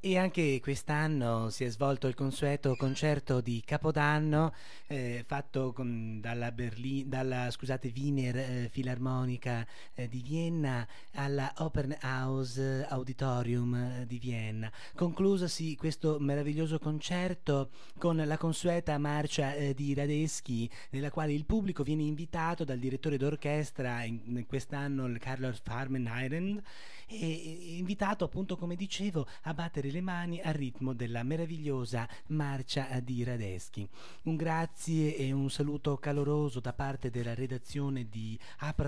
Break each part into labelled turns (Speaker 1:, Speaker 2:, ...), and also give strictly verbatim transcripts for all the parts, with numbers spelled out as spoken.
Speaker 1: E anche quest'anno si è svolto il consueto concerto di Capodanno eh, fatto con, dalla, Berlin, dalla scusate, Wiener eh, Filarmonica eh, di Vienna alla Opernhaus Auditorium eh, di Vienna. Conclusosi questo meraviglioso concerto con la consueta marcia eh, di Radetzky, nella quale il pubblico viene invitato dal direttore d'orchestra, in, in quest'anno il Carlos Farmenheiden, e, e invitato appunto, come dicevo, a battere le mani al ritmo della meravigliosa marcia di Radetzky. Un grazie e un saluto caloroso da parte della redazione di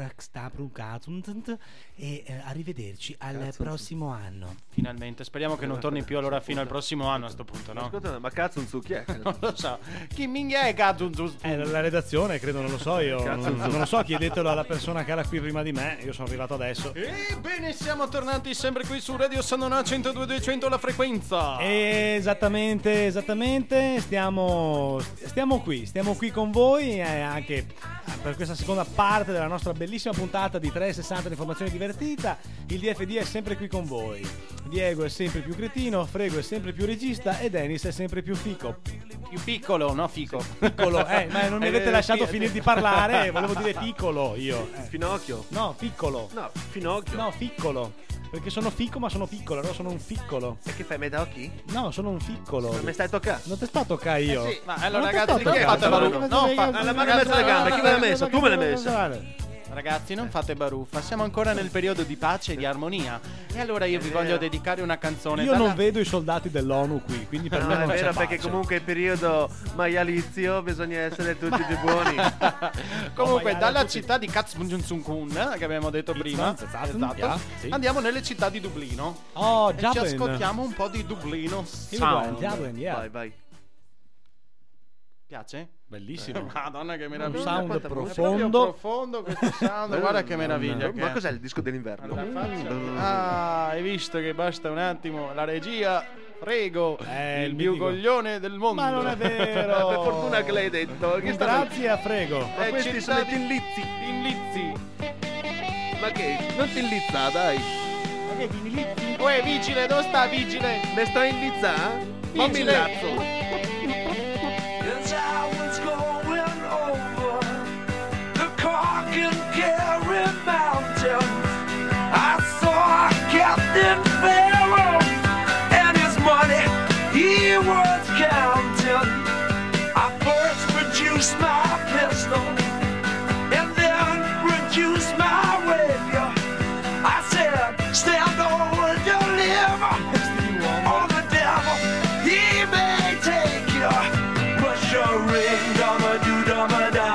Speaker 1: Apraxtaprunkazunt e eh, arrivederci al
Speaker 2: cazzo,
Speaker 1: prossimo anno.
Speaker 3: Finalmente, speriamo che non torni più allora fino al prossimo anno a sto punto, no?
Speaker 2: Ascolta, ma Kazunzu chi è?
Speaker 3: Non lo so. Chi minchia è Kazunzu?
Speaker 4: Eh, la redazione, credo, non lo so io.
Speaker 2: Cazzo,
Speaker 4: Non,
Speaker 2: non so.
Speaker 4: non lo so, chiedetelo alla persona che era qui prima di me. Io sono arrivato adesso.
Speaker 3: Ebbene, siamo tornati sempre qui su Radio Sannona centodue duecento la frequenza.
Speaker 4: Esattamente, esattamente. Stiamo, stiamo qui, stiamo qui con voi eh, anche per questa seconda parte della nostra bellissima puntata di trecentosessanta di informazione divertita. Il D F D è sempre qui con voi. Diego è sempre più cretino, Frego è sempre più regista e Dennis è sempre più fico.
Speaker 3: Più piccolo, no fico.
Speaker 4: Piccolo, eh, ma non mi avete
Speaker 3: Eh,
Speaker 4: lasciato
Speaker 3: sì,
Speaker 4: finire
Speaker 3: sì.
Speaker 4: di parlare, volevo dire piccolo io. Eh.
Speaker 2: Finocchio.
Speaker 4: No, piccolo.
Speaker 2: No, Finocchio.
Speaker 4: No, piccolo. Perché sono fico ma sono piccolo, allora sono un ficcolo.
Speaker 2: E che fai, metocchi?
Speaker 4: No, sono un ficcolo.
Speaker 2: Non mi stai toccando?
Speaker 4: Non ti sto a toccare io.
Speaker 3: Eh sì, ma allora
Speaker 4: Non ti sto
Speaker 3: ragazzi,
Speaker 4: a
Speaker 3: non
Speaker 4: toccare.
Speaker 3: fate baruffa.
Speaker 4: Ma
Speaker 3: No,
Speaker 4: come
Speaker 3: fa-
Speaker 4: fai-
Speaker 2: alla mano in
Speaker 3: ragazzi,
Speaker 2: mezzo alle gambe, chi me l'ha messa? Tu me l'hai messa.
Speaker 3: Ragazzi, non fate baruffa, siamo ancora nel periodo di pace e di armonia. E allora io vi
Speaker 2: È
Speaker 3: voglio
Speaker 2: vero.
Speaker 3: dedicare una canzone.
Speaker 4: Io
Speaker 3: dalla-
Speaker 4: non vedo i soldati dell'ONU qui, quindi per
Speaker 2: No,
Speaker 4: me
Speaker 2: è
Speaker 4: non c'è
Speaker 2: vero,
Speaker 4: pace.
Speaker 2: perché comunque il periodo maializio bisogna essere tutti dei buoni.
Speaker 3: Comunque,
Speaker 4: Oh,
Speaker 3: dalla
Speaker 4: tutti.
Speaker 3: città di Katzbunjunsunkun, che abbiamo detto prima,
Speaker 4: Esatto, yeah, sì.
Speaker 3: andiamo nelle città di Dublino.
Speaker 4: Oh,
Speaker 3: E ci
Speaker 4: Dublin.
Speaker 3: ascoltiamo un po' di Dublino
Speaker 4: Here we go,
Speaker 3: Sound.
Speaker 4: Dublin, yeah.
Speaker 2: Vai, vai.
Speaker 3: Piace?
Speaker 4: Bellissimo.
Speaker 3: Madonna che
Speaker 4: Un
Speaker 3: meraviglia.
Speaker 4: sound
Speaker 2: quanta
Speaker 3: È proprio
Speaker 4: profondo.
Speaker 3: profondo questo sound, guarda che meraviglia che
Speaker 2: Ma
Speaker 3: è.
Speaker 2: cos'è il disco dell'inverno?
Speaker 3: Alla faccia. Ah, hai visto che basta un attimo la regia. Prego,
Speaker 4: Eh,
Speaker 3: il
Speaker 4: il
Speaker 3: più
Speaker 4: mitico.
Speaker 3: coglione del mondo.
Speaker 4: Ma non è vero.
Speaker 2: Per fortuna che l'hai detto. Che stanno-
Speaker 4: Grazie a Frego.
Speaker 2: Ma
Speaker 3: Eh,
Speaker 2: questi
Speaker 3: città
Speaker 2: sono i
Speaker 3: di-
Speaker 2: tillizzi.
Speaker 3: In Lizzi.
Speaker 2: Ma che? Non ti illizza, dai.
Speaker 3: Ma che di Lizzi? Uè, vigile, dove sta vigile?
Speaker 2: Ne sto in lizza? Ma mi
Speaker 3: Vigile.
Speaker 2: lazzo.
Speaker 5: As I was going over the Cork and Kerry Mountains, I saw Captain Pharaoh and his money he was counting. I first produced my pistol and then produced my rapier. I said, stand or deliver, or the devil, he may take you. Push your ring, dama do dama da.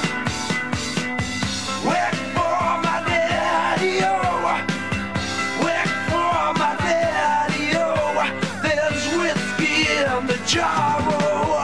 Speaker 5: Wait for my daddy, oh. Wait for my daddy, oh. There's whiskey in the jar, oh.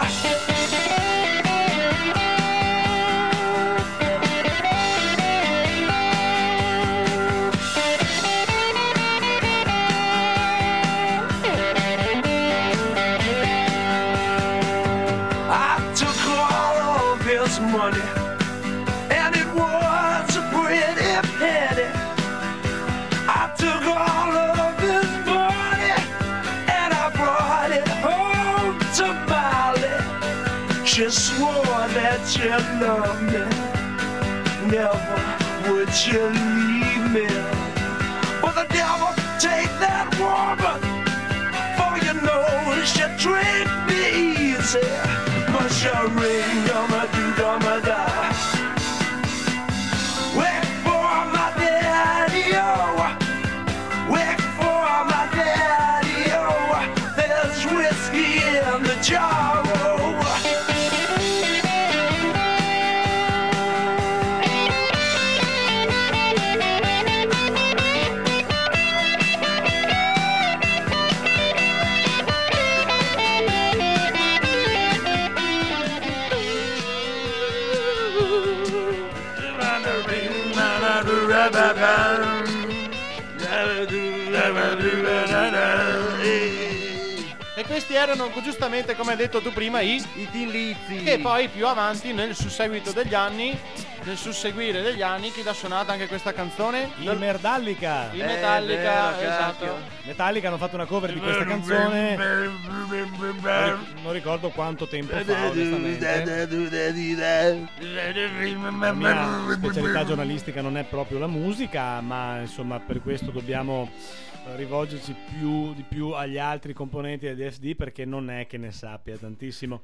Speaker 5: I took all of his money, and it was a pretty penny. I took all of his money, and I brought it home to Molly. She swore that she loved me, never would she leave me. But the devil take that woman, for you know she tricked me easy. Push a ring, dama do dama da. Wait for my daddy, oh. Wait for my daddy, oh. There's whiskey in the jar, oh.
Speaker 3: E questi erano giustamente, come hai detto tu prima, i
Speaker 2: I tillizzi.
Speaker 3: che poi più avanti nel susseguito degli anni nel susseguire degli anni chi l'ha suonata anche questa canzone?
Speaker 4: I Merdallica.
Speaker 3: I Metallica,
Speaker 2: vero,
Speaker 3: esatto.
Speaker 2: cacchio.
Speaker 4: Metallica hanno fatto una cover di questa canzone. Non ricordo quanto tempo fa, onestamente. La mia specialità giornalistica non è proprio la musica, ma insomma per questo dobbiamo rivolgerci più di più agli altri componenti del D F D, perché non è che ne sappia tantissimo.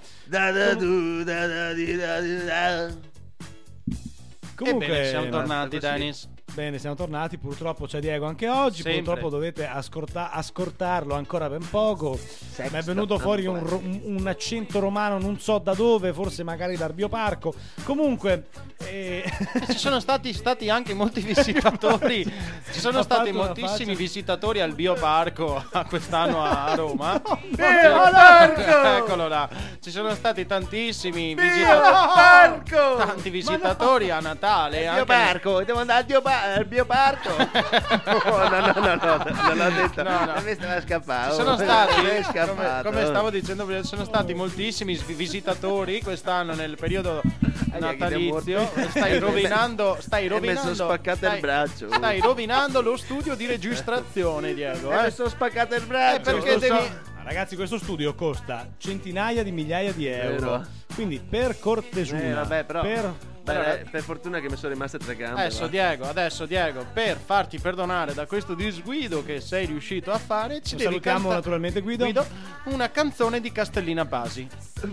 Speaker 4: Comunque
Speaker 3: Ebbene, siamo tornati,
Speaker 2: basta così.
Speaker 3: Dennis.
Speaker 4: Bene, siamo tornati, purtroppo c'è Diego anche oggi,
Speaker 3: Sempre.
Speaker 4: purtroppo dovete ascolta- ascoltarlo ancora ben poco. Mi è venuto fuori un, ro- un- un accento romano, non so da dove, forse magari dal Bioparco. Comunque eh...
Speaker 3: Ci sono stati, stati anche molti visitatori. Ci sono
Speaker 4: Ha
Speaker 3: stati
Speaker 4: fatto una
Speaker 3: moltissimi
Speaker 4: faccia.
Speaker 3: visitatori al Bioparco a quest'anno a a Roma.
Speaker 2: Bioparco!
Speaker 3: Eccolo là. Ci sono stati tantissimi visitatori.
Speaker 2: Bioparco!
Speaker 3: Tanti visitatori a Natale. anche-
Speaker 2: Bioparco, devo andare al biopa- al bioparco. Oh, no, no, no, no, non l'ho detto.
Speaker 3: No, no.
Speaker 2: A me stava scappando.
Speaker 3: Ci sono stati,
Speaker 2: Mi è
Speaker 3: come,
Speaker 2: scappato.
Speaker 3: come stavo dicendo prima, ci sono stati moltissimi svi- visitatori quest'anno nel periodo natalizio. Stai rovinando, stai
Speaker 2: E mi
Speaker 3: rovinando.
Speaker 2: sono spaccato
Speaker 3: stai-
Speaker 2: il braccio.
Speaker 3: Stai rovinando lo studio di registrazione, Diego.
Speaker 2: E
Speaker 3: Eh?
Speaker 2: mi sono spaccato il braccio.
Speaker 3: Eh, perché
Speaker 4: questo
Speaker 3: devi-
Speaker 4: so- Ragazzi, questo studio costa centinaia di migliaia di euro.
Speaker 2: Vero.
Speaker 4: Quindi per cortesura,
Speaker 2: Eh, vabbè, però.
Speaker 4: per
Speaker 2: Beh,
Speaker 3: Allora-
Speaker 2: eh, per fortuna che mi sono rimaste tre gambe.
Speaker 3: Adesso
Speaker 2: va.
Speaker 3: Diego, adesso Diego, per farti perdonare da questo disguido che sei riuscito a fare, ci devi
Speaker 4: salutiamo
Speaker 3: canta-
Speaker 4: naturalmente Guido.
Speaker 3: una canzone di Castellina Pasi.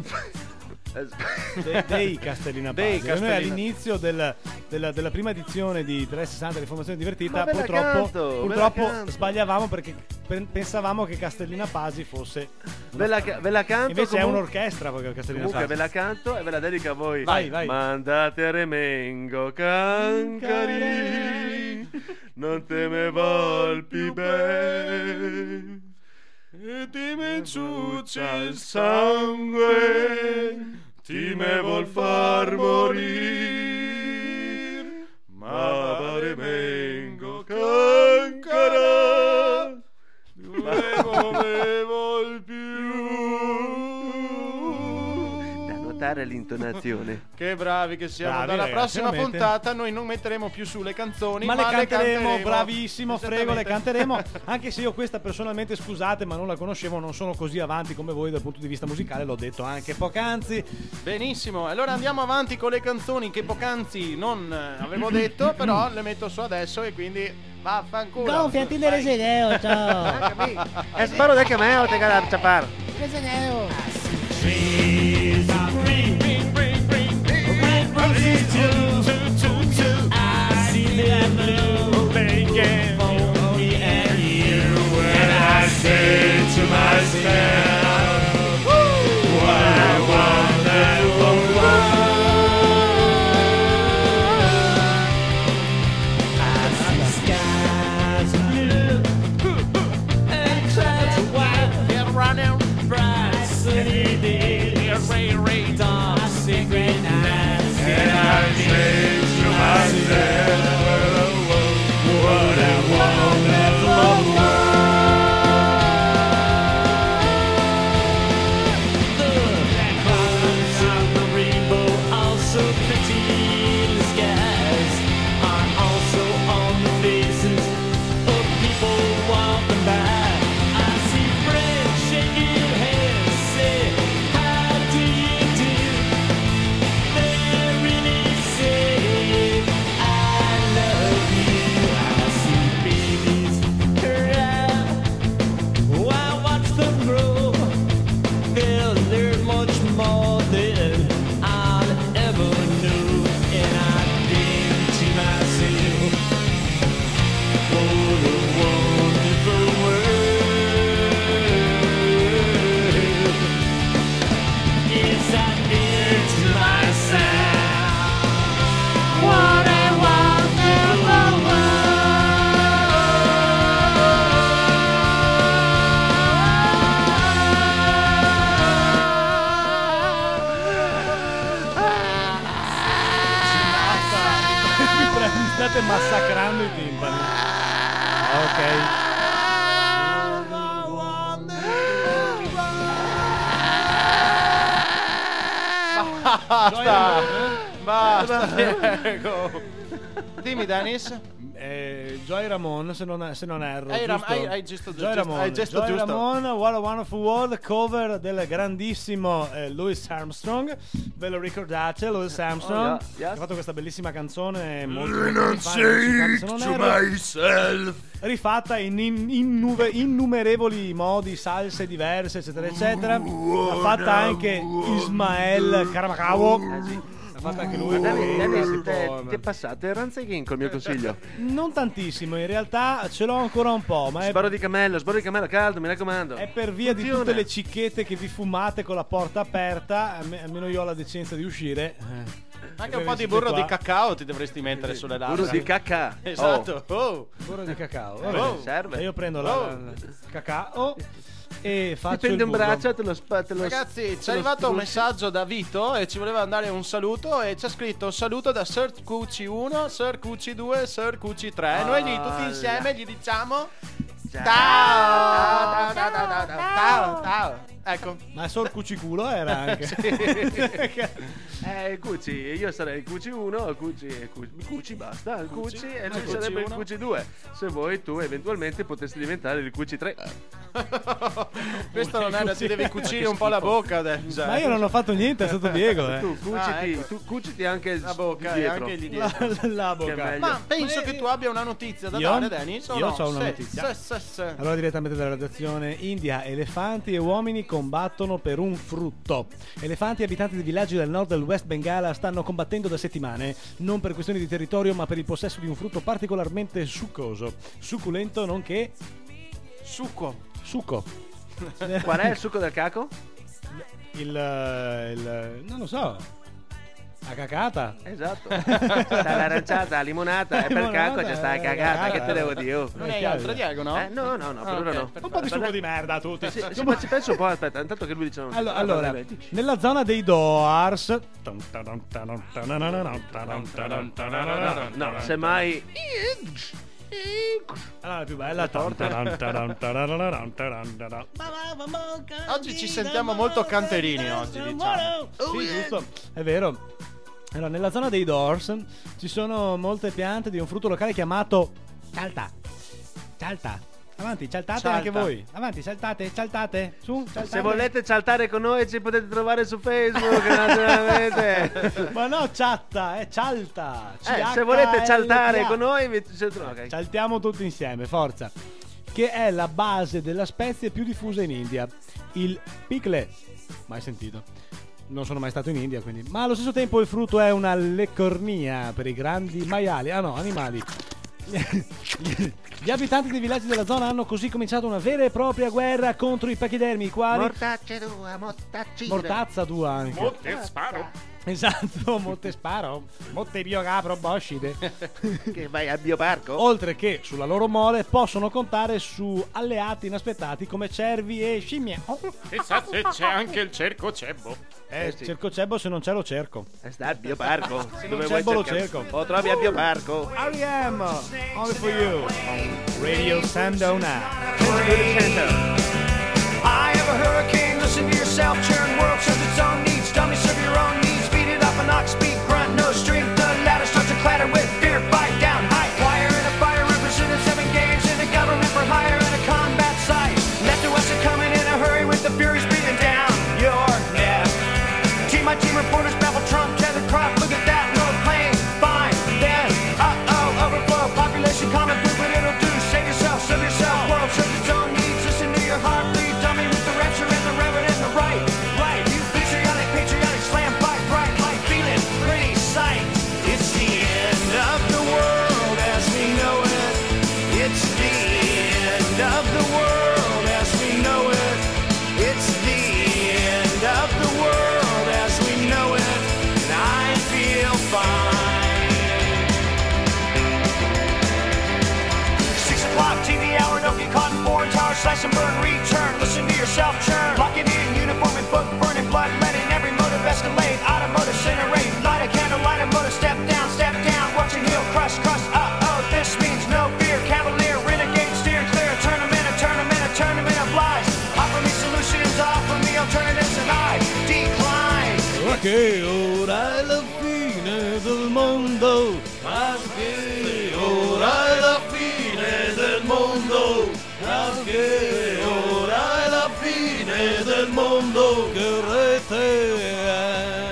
Speaker 4: De- dei Castellina
Speaker 3: Dei
Speaker 4: Pasi. Noi
Speaker 3: Castellina-
Speaker 4: all'inizio del- della, della prima edizione di trecentosessanta L'informazione divertita
Speaker 2: Ma ve la
Speaker 4: purtroppo,
Speaker 2: canto, ve la
Speaker 4: purtroppo
Speaker 2: canto.
Speaker 4: sbagliavamo perché pe- pensavamo che Castellina Pasi fosse
Speaker 2: Ve la, ca- ve la canto.
Speaker 4: invece è
Speaker 2: comunque-
Speaker 4: un'orchestra perché Castellina
Speaker 2: Comunque ve
Speaker 4: Pasi.
Speaker 2: la canto e ve la dedico a voi.
Speaker 4: Vai, vai.
Speaker 2: Mandate a Remengo cancari, non teme volpi ben. E ti me ciuccia il sangue, ti me vol far morir. Ma Remengo cancara, non me vol più. Da notare l'intonazione.
Speaker 3: Che bravi che siamo.
Speaker 4: Bravi,
Speaker 3: Dalla
Speaker 4: ragazzi,
Speaker 3: prossima
Speaker 4: veramente.
Speaker 3: puntata noi non metteremo più su le canzoni,
Speaker 4: Ma,
Speaker 3: ma,
Speaker 4: le canteremo,
Speaker 3: canteremo.
Speaker 4: bravissimo, frego, le
Speaker 3: Esattamente.
Speaker 4: canteremo. Anche se io questa personalmente, scusate, ma non la conoscevo, non sono così avanti come voi dal punto di vista musicale, l'ho detto anche poc'anzi.
Speaker 3: Benissimo, allora andiamo avanti con le canzoni che poc'anzi non eh, avevo detto, però le metto su adesso e quindi vaffanculo.
Speaker 6: Gonfiati delle
Speaker 3: Vai.
Speaker 6: sedeo, ciao.
Speaker 2: E sparo da che me o te gara chapar.
Speaker 6: Che sedeo.
Speaker 4: Mi state massacrando i timpani. Ok.
Speaker 3: Basta. Basta, Diego. Dimmi, Dennis.
Speaker 4: Eh, Joy Ramone, se non, se non erro.
Speaker 3: Hai, ram-
Speaker 4: giusto?
Speaker 3: hai, hai giusto,
Speaker 4: Joy
Speaker 3: giusto,
Speaker 4: Ramone,
Speaker 3: hai giusto,
Speaker 4: Joy
Speaker 3: giusto.
Speaker 4: Ramone, What a Wonderful World, cover del grandissimo eh, Louis Armstrong. Ve lo ricordate, Louis Armstrong?
Speaker 2: Oh, yeah, yes.
Speaker 4: Che ha fatto questa bellissima canzone molto, molto anni fa, negli cinquanta, se non erro.
Speaker 2: myself.
Speaker 4: Rifatta in in- innuve- innumerevoli modi, salse diverse, eccetera, eccetera. L'ha fatta anche Ismael Karamakawo.
Speaker 2: Eh sì.
Speaker 4: L'ha fatta anche lui.
Speaker 2: Ma Dennis,
Speaker 4: poverino,
Speaker 2: Dennis,
Speaker 4: tipo-
Speaker 2: te- ti è passato il ranzaghin col mio consiglio.
Speaker 4: Non tantissimo, in realtà ce l'ho ancora un po', ma è,
Speaker 2: Sbarro di cammello, sbarro di cammello caldo, mi raccomando.
Speaker 4: è per via di
Speaker 2: Funziona.
Speaker 4: tutte le cicchette che vi fumate con la porta aperta. alme- Almeno io ho la decenza di uscire. Eh.
Speaker 3: Anche un po' di burro di cacao ti dovresti mettere sulle labbra.
Speaker 2: Burro di cacca.
Speaker 3: Esatto. Oh.
Speaker 4: Burro di cacao.
Speaker 2: Oh,
Speaker 4: Vabbè.
Speaker 2: serve.
Speaker 4: E io prendo la,
Speaker 3: Oh.
Speaker 4: la- la- cacao e faccio
Speaker 2: Ti prendi
Speaker 4: il
Speaker 2: un
Speaker 4: burro.
Speaker 2: braccio, te lo spa- te lo
Speaker 3: Ragazzi,
Speaker 2: te
Speaker 3: ci è
Speaker 2: lo
Speaker 3: arrivato un
Speaker 2: spruzzi.
Speaker 3: messaggio da Vito e ci voleva dare un saluto e ci ha scritto un saluto da Sir Cucci uno, Sir Cucci due, Sir Cucci tre. Noi lì tutti insieme gli diciamo ciao, ciao, ciao, ciao, ciao, ciao, ciao. Ecco.
Speaker 4: Ma solo cuciculo era anche.
Speaker 2: Eh, Cucci, io sarei il Cucci uno, il Cucci, il Cucci, il Cucci basta, il Cucci,
Speaker 3: Cucci,
Speaker 2: e
Speaker 3: il
Speaker 2: ci
Speaker 3: Cucci
Speaker 2: sarebbe il
Speaker 3: uno.
Speaker 2: Cucci due. Se vuoi tu eventualmente potresti diventare il Cucci tre.
Speaker 3: Questo non è da ti devi cucire un po' la bocca adesso.
Speaker 4: Ma io non ho fatto niente, è stato Diego. Eh.
Speaker 2: Tu cuciti,
Speaker 3: Ah, ecco.
Speaker 2: tu cuciti anche
Speaker 3: La bocca
Speaker 2: di
Speaker 3: e
Speaker 2: dietro.
Speaker 3: anche lì
Speaker 4: La,
Speaker 3: dietro.
Speaker 4: la
Speaker 2: Che è
Speaker 4: bocca.
Speaker 2: meglio.
Speaker 3: Ma penso
Speaker 4: Ma
Speaker 3: che
Speaker 4: io-
Speaker 3: tu abbia una notizia da
Speaker 4: Io?
Speaker 3: dare, Dennis. o
Speaker 4: Io
Speaker 3: no?
Speaker 4: c'ho una
Speaker 3: Sì,
Speaker 4: notizia.
Speaker 3: sì, sì, sì.
Speaker 4: Allora, direttamente dalla redazione: India, elefanti e uomini combattono per un frutto. Elefanti e abitanti di villaggi del nord del West Bengala stanno combattendo da settimane, non per questioni di territorio, ma per il possesso di un frutto particolarmente succoso, succulento, nonché
Speaker 3: Succo.
Speaker 4: succo.
Speaker 2: Qual è il succo del caco?
Speaker 4: Il, eh, il non lo so. La cacata.
Speaker 2: Esatto. Sta l'aranciata, la limonata, e per
Speaker 4: Limonata,
Speaker 2: caco c'è sta la
Speaker 4: eh,
Speaker 2: cagata,
Speaker 4: cagata.
Speaker 2: che te devo dire? oh?
Speaker 3: Non hai altro, Diego, no?
Speaker 2: Eh, no, no, no, per
Speaker 3: Ah,
Speaker 2: ora
Speaker 3: ok,
Speaker 2: no.
Speaker 3: perfetto.
Speaker 4: Un po' di succo di merda a tutti.
Speaker 2: Sì, sì, ma ci penso un po', aspetta, intanto che lui dice no.
Speaker 4: Allora,
Speaker 2: Ah,
Speaker 4: allora,
Speaker 2: vabbè, dici.
Speaker 4: nella zona dei Doors.
Speaker 2: No, semmai.
Speaker 4: Allora, la più bella.
Speaker 3: Oggi ci sentiamo molto canterini oggi, diciamo.
Speaker 4: Sì, giusto. È vero. Allora, nella zona dei Doors ci sono molte piante di un frutto locale chiamato cialta. Cialta. Avanti, cialtate
Speaker 3: Cialta.
Speaker 4: anche voi. Avanti, cialtate, cialtate. Su, cialtate.
Speaker 2: Se volete saltare con noi ci potete trovare su Facebook, naturalmente.
Speaker 4: Ma no, chatta, è cialta.
Speaker 2: Eh, se volete saltare
Speaker 4: C H L T A.
Speaker 2: con noi vi... ok.
Speaker 4: Cialtiamo tutti insieme, forza. Che è la base della spezie più diffusa in India. Il picle. Mai sentito. Non sono mai stato in India, quindi. Ma allo stesso tempo il frutto è una leccornia per i grandi maiali. Ah no, animali. Gli abitanti dei villaggi della zona hanno così cominciato una vera e propria guerra contro i pachidermi, i quali...
Speaker 2: Mortacce tua, mortacci.
Speaker 4: Mortazza tua anche.
Speaker 3: Molte sparo.
Speaker 4: Esatto, molte sparo. Molte biocapro boscide.
Speaker 2: Che vai al bioparco?
Speaker 4: Oltre che sulla loro mole possono contare su alleati inaspettati come cervi e scimmie.
Speaker 3: Chissà se c'è anche il cerco cebbo.
Speaker 4: Eh,
Speaker 2: Eh sì.
Speaker 4: cerco cebbo, se non ce lo cerco.
Speaker 2: E sta al bioparco. Se
Speaker 4: non c'è, lo cerco.
Speaker 2: O trovi al bioparco.
Speaker 4: R E M, only for you. On Radio Sandona.
Speaker 5: I have a hurricane, listen to yourself, churn world serves its own needs, dummy serve your own needs, beat it up an ox, speed, grunt, no strength, the ladder starts to clatter with fear, bite down, high, wire and a fire, represented seven games in a government for hire and a combat site, left to us are coming in a hurry with the furies breathing down your neck, team my team reporters babble Trump, tether crop, look at that, no plane, fine, then, uh-oh, overflow, population common poop, what it'll do, save yourself, serve yourself, world serves its own needs, listen to your heart, bleed, dummy with the rapture and the reverend and the right, right, you patriotic, patriotic, slam, fight, bright, light, feeling, pretty sight, it's the end of the world as we know it, it's the end of the world as we know it, it's the end of the world as we know it, and I feel fine. Six o'clock T V hour, don't get caught in foreign tower, slice and burn, return, listen to yourself churn, lock it in, uniform and book, burning blood, letting every motive escalate, automotive incinerate, light a candle, light a motive, step down, step down, watching heel crush, crush, uh-oh, this means no fear, cavalier, renegade, steer clear, tournament, a tournament, a tournament of lies, offer me solutions, offer me alternatives, and I decline.
Speaker 4: Ok, ora alla fine fine del mondo, che rete è.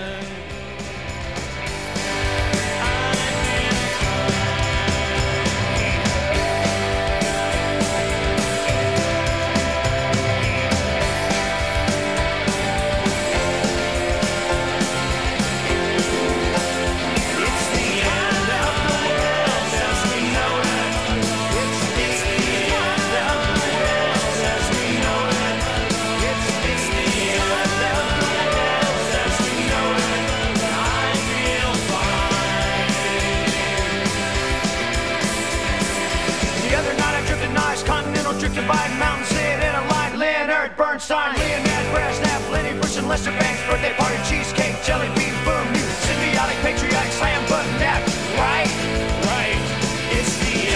Speaker 5: By Mountain Sid in a line, Leonard Bernstein, Leonard Brasnap, Lenny Bruce and Lester Banks, birthday party, cheesecake, jelly bean, boom, you symbiotic, patriotic, slam button nap, right? Right. It's the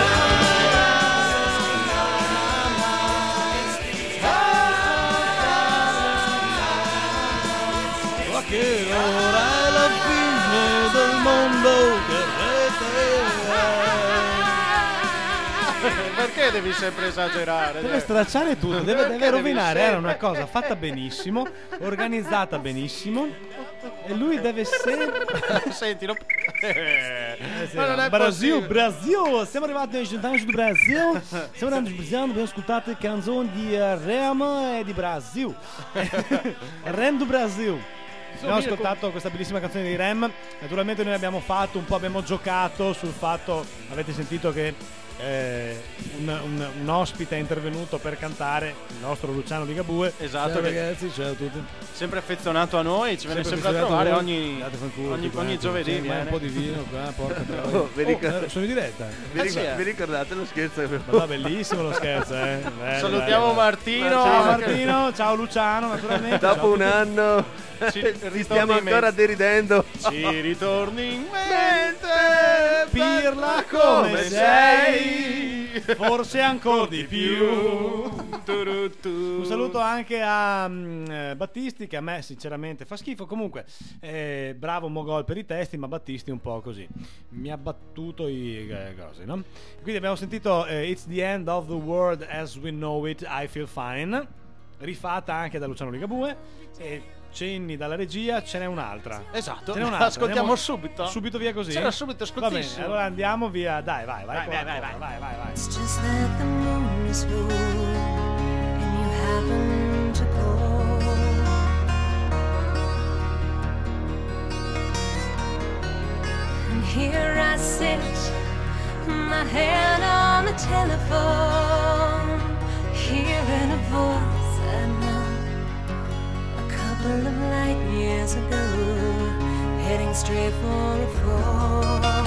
Speaker 4: Che ora è la fine del mondo, che
Speaker 3: Perché devi sempre esagerare?
Speaker 4: deve stracciare tutto, deve, deve rovinare. Era una cosa fatta benissimo, organizzata benissimo, e lui deve sempre.
Speaker 3: Senti, lo...
Speaker 4: Eh, sì,
Speaker 3: Ma non è
Speaker 4: Brasil,
Speaker 3: possibile.
Speaker 4: Brasil, siamo arrivati ai cent'anni do Brasil. Stiamo andando in Brasil, abbiamo ascoltato canzoni di eh, Rem e di Brasil. Rem do Brasil. Abbiamo ascoltato questa bellissima canzone di Rem. Naturalmente noi abbiamo fatto un po', abbiamo giocato sul fatto, avete sentito che eh, un, un, un ospite è intervenuto per cantare, il nostro Luciano Ligabue.
Speaker 3: Esatto,
Speaker 4: Ciao
Speaker 3: che-
Speaker 4: ragazzi, ciao a tutti.
Speaker 3: sempre affezionato a noi, ci viene sempre a
Speaker 4: affezionato
Speaker 3: trovare
Speaker 4: voi.
Speaker 3: ogni,
Speaker 4: Andate fanculo,
Speaker 3: ogni,
Speaker 4: tutti
Speaker 3: ogni
Speaker 4: quanti.
Speaker 3: giovedì.
Speaker 4: Sì, ma
Speaker 3: viene.
Speaker 4: un po' di vino qua, porca troia.
Speaker 2: Oh, vi ricordo-
Speaker 4: eh, sono in diretta.
Speaker 2: Vi,
Speaker 3: Eh,
Speaker 2: ricor-
Speaker 3: sì, eh.
Speaker 2: vi ricordate lo scherzo che
Speaker 4: Ma va, bellissimo lo scherzo, eh. Bello,
Speaker 3: Salutiamo
Speaker 4: bello.
Speaker 3: Martino.
Speaker 4: Ciao
Speaker 3: che-
Speaker 4: Martino, ciao Luciano, naturalmente.
Speaker 2: dopo
Speaker 4: ciao a
Speaker 2: un
Speaker 4: tutti.
Speaker 2: anno
Speaker 3: Ci
Speaker 2: ci
Speaker 3: ritorni
Speaker 2: stiamo
Speaker 3: in
Speaker 2: ancora
Speaker 3: mente.
Speaker 2: deridendo.
Speaker 3: Ci ritorni in mente.
Speaker 4: Pirla come sei, forse ancora di più. Un saluto anche a mm, eh, Battisti, che a me sinceramente fa schifo. Comunque eh, bravo Mogol per i testi, ma Battisti un po' così mi ha battuto i eh, cose, no? Quindi abbiamo sentito eh, It's the End of the World as We Know It, I Feel Fine, rifatta anche da Luciano Ligabue, e cenni dalla regia, ce n'è un'altra.
Speaker 3: Esatto,
Speaker 4: Ce n'è un'altra.
Speaker 3: ascoltiamo
Speaker 4: Andiamo
Speaker 3: subito.
Speaker 4: Subito via così?
Speaker 3: C'era subito,
Speaker 4: Va bene,
Speaker 3: scottissimo.
Speaker 4: allora andiamo via. Dai, vai, vai.
Speaker 3: Vai,
Speaker 4: con la
Speaker 3: vai, vai,
Speaker 4: coda, vai, vai, vai.
Speaker 7: It's just that the moon is full and you happen to call. And here I sit, my hand on the telephone, hearing a voice I know a couple of light years ago, heading straight for a fall.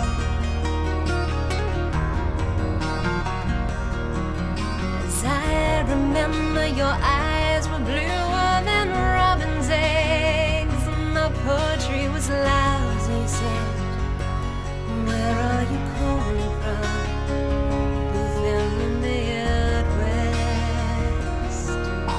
Speaker 7: As I remember, your eyes were bluer than robin's eggs, and my poetry was lousy, said, where are you calling from? Both in the Midwest.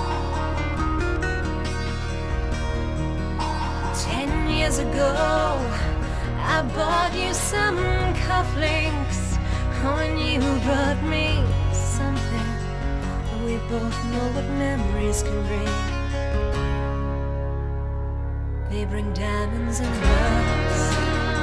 Speaker 7: Ten years ago, I bought you some cufflinks when you brought me something. We both know what memories can bring. They bring diamonds and rust.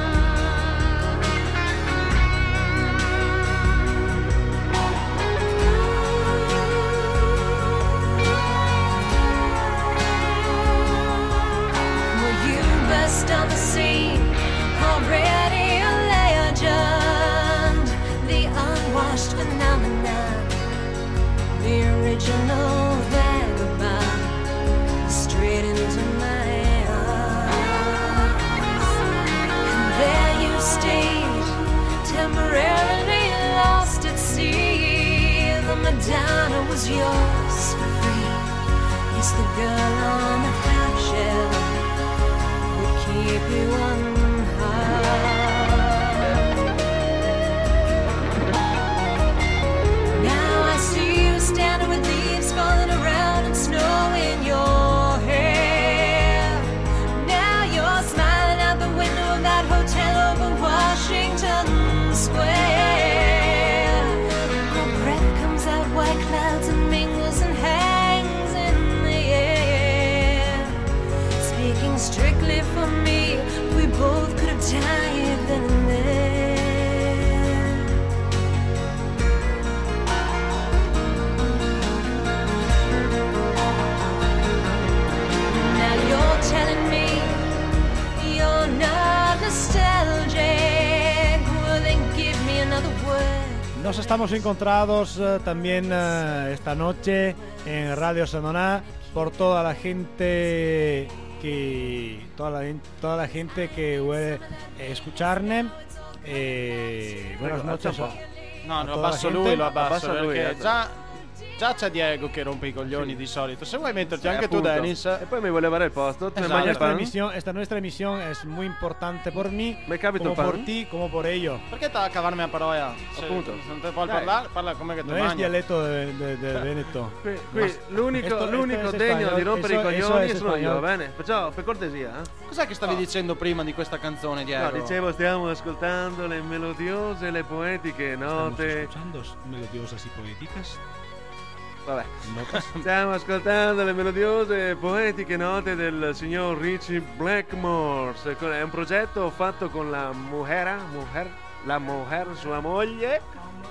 Speaker 7: Well, you burst on the scene, already a legend, the unwashed phenomenon, the original vagabond, straight into my arms. And there you stayed, temporarily lost at sea. The Madonna was yours for free. Yes, the girl on the half shell would keep you unharmed. Now I see you standing with leaves falling around and snow in your hair. Now you're smiling out the window of that hotel over Washington Square. Your breath comes out white clouds and mingles and hangs in
Speaker 4: nos estamos encontrados eh, también eh, esta noche en Radio Sandoná por toda la gente que toda la, toda la gente que vuole eh, escucharne. Eh, buenas noches.
Speaker 3: No,
Speaker 4: a
Speaker 3: lo
Speaker 4: toda la
Speaker 3: abbasso
Speaker 4: gente.
Speaker 3: lui, lo abbasso,
Speaker 2: Abbassa lui,
Speaker 3: perché
Speaker 2: eh.
Speaker 3: già, già c'è Diego che rompe i coglioni di solito. Se vuoi metterti
Speaker 2: Eh,
Speaker 3: anche tu,
Speaker 2: appunto.
Speaker 3: Dennis.
Speaker 2: E poi mi vuole levare il posto. ¿Te
Speaker 3: Esatto.
Speaker 2: mañas
Speaker 4: Nuestra
Speaker 2: pan?
Speaker 4: emisión, esta nuestra emisión es muy importante por mí,
Speaker 2: Me capito
Speaker 4: como
Speaker 2: pan?
Speaker 4: por ti, como por ello.
Speaker 3: Perché te va a cavarmi a parola? Se
Speaker 2: Appunto.
Speaker 3: se non te puoi
Speaker 2: Dai.
Speaker 3: parlare, parla come che te
Speaker 4: No es
Speaker 3: mangi.
Speaker 4: dialecto de, de- de Veneto.
Speaker 2: Qui, qui l'unico,
Speaker 4: Esto-
Speaker 2: l'unico
Speaker 4: esto es
Speaker 2: degno
Speaker 4: español,
Speaker 2: di rompere
Speaker 4: eso-
Speaker 2: i
Speaker 4: eso
Speaker 2: coglioni
Speaker 4: es
Speaker 2: sono io,
Speaker 4: español.
Speaker 2: va bene? Perciò, per cortesia, eh?
Speaker 3: Cos'è che stavi dicendo prima di questa canzone, Diego?
Speaker 2: No, dicevo, stiamo ascoltando le melodiose, le poetiche note.
Speaker 4: escuchando melodiosas y poéticas.
Speaker 2: Vabbè. Stiamo ascoltando le melodiose e poetiche note del signor Richie Blackmore. È un progetto fatto con la mujer, mujer la mujer, sua moglie.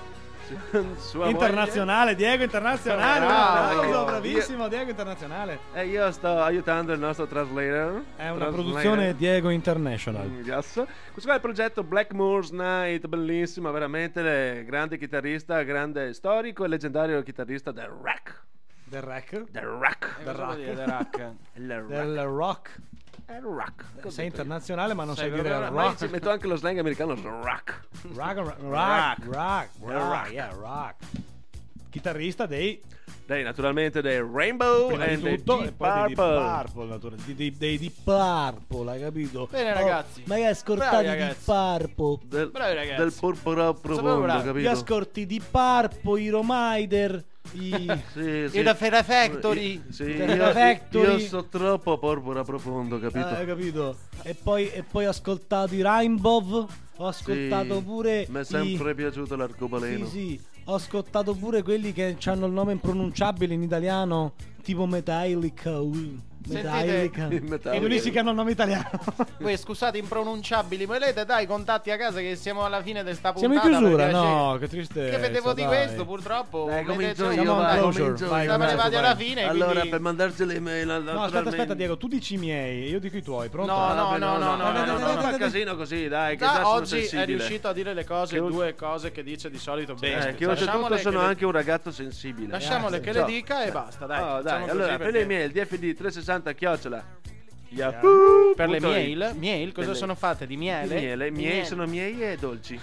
Speaker 2: Sua
Speaker 4: Internazionale, Diego internazionale.
Speaker 2: Bravo,
Speaker 4: Bravo,
Speaker 2: io-
Speaker 4: bravissimo, Diego internazionale.
Speaker 2: moglie. E io sto aiutando il nostro translator.
Speaker 4: È una
Speaker 2: Translator.
Speaker 4: produzione Diego International.
Speaker 2: Mm, yes. Questo qua è il progetto Blackmore's Night, bellissimo, veramente le- grande chitarrista, grande storico e leggendario chitarrista del rock.
Speaker 4: Del rock.
Speaker 2: Del rock.
Speaker 3: Del rock. Del rock.
Speaker 2: Il rock.
Speaker 4: Del rock.
Speaker 2: Il rock.
Speaker 4: Sei internazionale ma non
Speaker 3: Sei
Speaker 4: sai dire
Speaker 3: proprio-
Speaker 2: Ma io
Speaker 4: rock.
Speaker 2: ci metto anche lo slang americano, rock.
Speaker 4: Rock, rock, rock,
Speaker 2: Rock.
Speaker 4: rock, rock,
Speaker 2: Rock.
Speaker 4: yeah, rock. Chitarrista dei,
Speaker 2: Dei, naturalmente, dei Rainbow
Speaker 4: prima
Speaker 2: e
Speaker 4: di
Speaker 2: dei
Speaker 4: tutto, e
Speaker 2: Deep
Speaker 4: poi dei Deep
Speaker 2: Purple.
Speaker 4: Purple, naturalmente. Di- dei, dei Deep Purple, hai capito?
Speaker 3: Bene,
Speaker 4: Oh,
Speaker 3: ragazzi.
Speaker 6: Ma hai ascoltato
Speaker 3: Bravi,
Speaker 6: di
Speaker 3: ragazzi.
Speaker 6: Purple?
Speaker 2: Del,
Speaker 3: Bravi ragazzi.
Speaker 2: del purpura profondo,
Speaker 3: bravi.
Speaker 4: Gli
Speaker 2: capito?
Speaker 4: ascolti di Purple, i Romider, i...
Speaker 2: Sì, sì.
Speaker 3: Il Fera Factory.
Speaker 2: Sì,
Speaker 4: Fera
Speaker 2: io,
Speaker 4: Factory.
Speaker 2: io so troppo porpora profondo, capito?
Speaker 4: Ah, hai capito? E poi, e poi ho ascoltato i Rainbow, ho ascoltato
Speaker 2: Sì,
Speaker 4: pure
Speaker 2: mi è
Speaker 4: i...
Speaker 2: sempre piaciuto l'arcobaleno.
Speaker 4: Sì, sì, ho ascoltato pure quelli che hanno il nome impronunciabile in italiano, tipo Metallica. uh, Metallica.
Speaker 2: Metallica.
Speaker 4: E quelli sì che hanno il nome italiano.
Speaker 3: Poi scusate, impronunciabili. Volete dai contatti a casa che siamo alla fine di sta
Speaker 4: Siamo in
Speaker 3: puntata.
Speaker 4: chiusura,
Speaker 3: perché
Speaker 4: no,
Speaker 3: sì.
Speaker 4: che tristezza.
Speaker 3: Che vedevo di
Speaker 4: dai.
Speaker 3: questo, purtroppo.
Speaker 2: Dai,
Speaker 3: vedete,
Speaker 2: comincio
Speaker 3: cioè,
Speaker 2: io,
Speaker 4: siamo
Speaker 2: vai,
Speaker 4: al closure.
Speaker 2: comincio
Speaker 4: Vai,
Speaker 2: io.
Speaker 3: siamo
Speaker 4: vai,
Speaker 3: arrivati
Speaker 4: vai.
Speaker 3: alla fine.
Speaker 2: Allora,
Speaker 3: quindi...
Speaker 2: per mandarci le email,
Speaker 4: No, aspetta,
Speaker 2: naturalmente-
Speaker 4: aspetta, Diego, tu dici i miei, io dico i tuoi, pronto?
Speaker 3: No, no,
Speaker 2: Vabbè,
Speaker 3: no, no, no,
Speaker 2: no,
Speaker 3: no,
Speaker 2: no,
Speaker 3: no,
Speaker 2: non fa
Speaker 3: no.
Speaker 2: casino così, dai, che già
Speaker 3: Già
Speaker 2: sono
Speaker 3: oggi è
Speaker 2: sensibile.
Speaker 3: riuscito a dire le cose,
Speaker 2: Che-
Speaker 3: due cose che dice di solito bene.
Speaker 2: Eh, che oltretutto
Speaker 3: Lasciamole che
Speaker 2: sono
Speaker 3: le-
Speaker 2: anche un ragazzo sensibile.
Speaker 3: Lasciamole che le
Speaker 2: Ciao.
Speaker 3: dica e basta, dai.
Speaker 2: Oh,
Speaker 3: facciamo
Speaker 2: dai,
Speaker 3: così
Speaker 2: allora, per
Speaker 3: perché-
Speaker 2: le mail, D F D trecentosessanta chiocciola Yahoo.
Speaker 3: Per le
Speaker 2: punto it.
Speaker 3: miele, miele, cosa
Speaker 2: Per le-
Speaker 3: sono fatte? Di
Speaker 2: Di
Speaker 3: miele?
Speaker 2: miele,
Speaker 3: Di
Speaker 2: miei sono miei e dolci.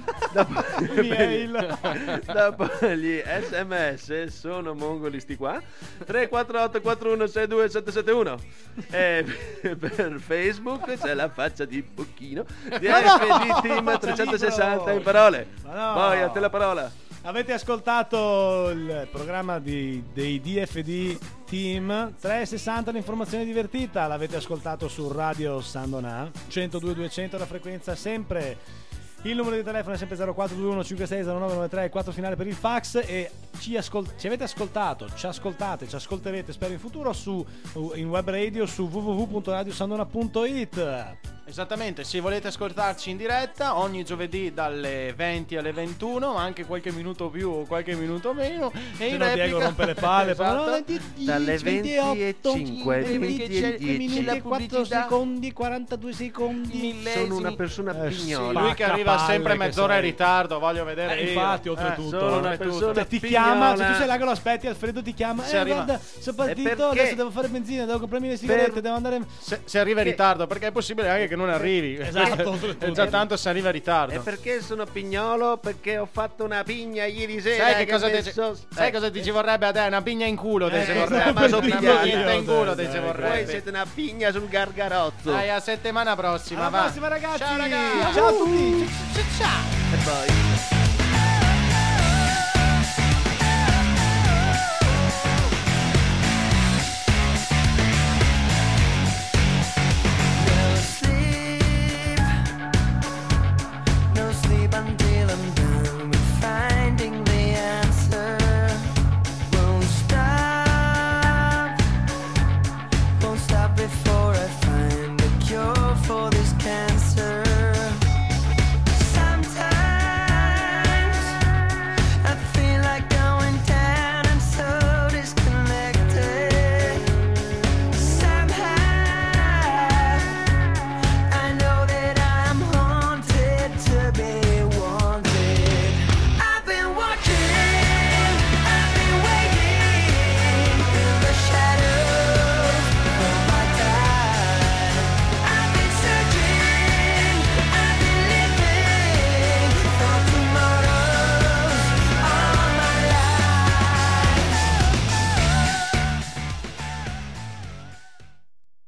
Speaker 4: Mail.
Speaker 2: Dopo gli sms sono mongolisti qua. tre quattro otto quattro uno sei due sette sette uno. E per Facebook c'è la faccia di Bocchino. D F D Team trecentosessanta in parole.
Speaker 4: Ma no.
Speaker 2: Poi a te la parola.
Speaker 4: Avete ascoltato il programma di- dei D F D Team trecentosessanta, l'informazione divertita, l'avete ascoltato su Radio Sandoná centodue duecento, la frequenza sempre. Il numero di telefono è sempre zero quattro due uno cinque sei zero nove nove tre, quattro finale per il fax. E ci, ascol- ci avete ascoltato, ci ascoltate, ci ascolterete, spero in futuro, su, in web radio su w w w punto radio sandona punto it.
Speaker 3: Esattamente, se volete ascoltarci in diretta ogni giovedì dalle venti alle ventuno, ma anche qualche minuto più o qualche minuto meno. E
Speaker 4: Se
Speaker 3: in
Speaker 4: no
Speaker 3: replica...
Speaker 4: Diego rompe le palle.
Speaker 3: Esatto.
Speaker 4: Ma no, di- di-
Speaker 2: Dalle venti e cinque,
Speaker 3: perché
Speaker 2: venti
Speaker 3: c'è-
Speaker 2: e dieci.
Speaker 3: minuti e
Speaker 6: quattro
Speaker 3: pubblicità.
Speaker 6: secondi, quarantadue secondi.
Speaker 3: Millesimi.
Speaker 2: Sono una persona
Speaker 4: Eh,
Speaker 2: pignola.
Speaker 3: Lui che arriva
Speaker 4: Spaccapalle
Speaker 3: sempre
Speaker 4: che
Speaker 3: mezz'ora in
Speaker 4: sei.
Speaker 3: ritardo, voglio vedere
Speaker 4: Eh,
Speaker 3: io.
Speaker 4: infatti, oltretutto.
Speaker 2: sono una
Speaker 3: oltretutto.
Speaker 2: persona
Speaker 4: Se ti
Speaker 2: pignola.
Speaker 4: chiama, se tu sei là che lo aspetti, Alfredo ti chiama.
Speaker 3: Se
Speaker 4: eh,
Speaker 3: arriva-
Speaker 4: guarda, sono
Speaker 2: E
Speaker 4: partito,
Speaker 2: perché?
Speaker 4: adesso devo fare benzina, devo comprarmi le sigarette,
Speaker 2: Per-
Speaker 4: devo andare.
Speaker 3: Se, se arriva in ritardo, perché è possibile anche che non arrivi.
Speaker 4: Esatto,
Speaker 3: È già tanto se arriva in ritardo.
Speaker 2: E perché sono pignolo? Perché ho fatto una pigna ieri sera.
Speaker 3: Sai che cosa
Speaker 2: ho
Speaker 3: ti,
Speaker 2: messo-
Speaker 3: sai
Speaker 2: Eh,
Speaker 3: cosa ti ci vorrebbe a te? Una pigna in culo ti
Speaker 4: Eh,
Speaker 3: ci
Speaker 4: esatto,
Speaker 3: vorrebbe.
Speaker 2: ma sono
Speaker 3: Una
Speaker 2: pigliato.
Speaker 3: pigna in culo ti ci
Speaker 4: Dai,
Speaker 2: Voi
Speaker 3: vorrebbe.
Speaker 2: siete una pigna sul gargarozzo.
Speaker 3: Dai, a settimana prossima,
Speaker 4: Alla
Speaker 3: va.
Speaker 4: prossima, ragazzi.
Speaker 3: Ciao ragazzi.
Speaker 4: Ciao a tutti.
Speaker 2: E poi.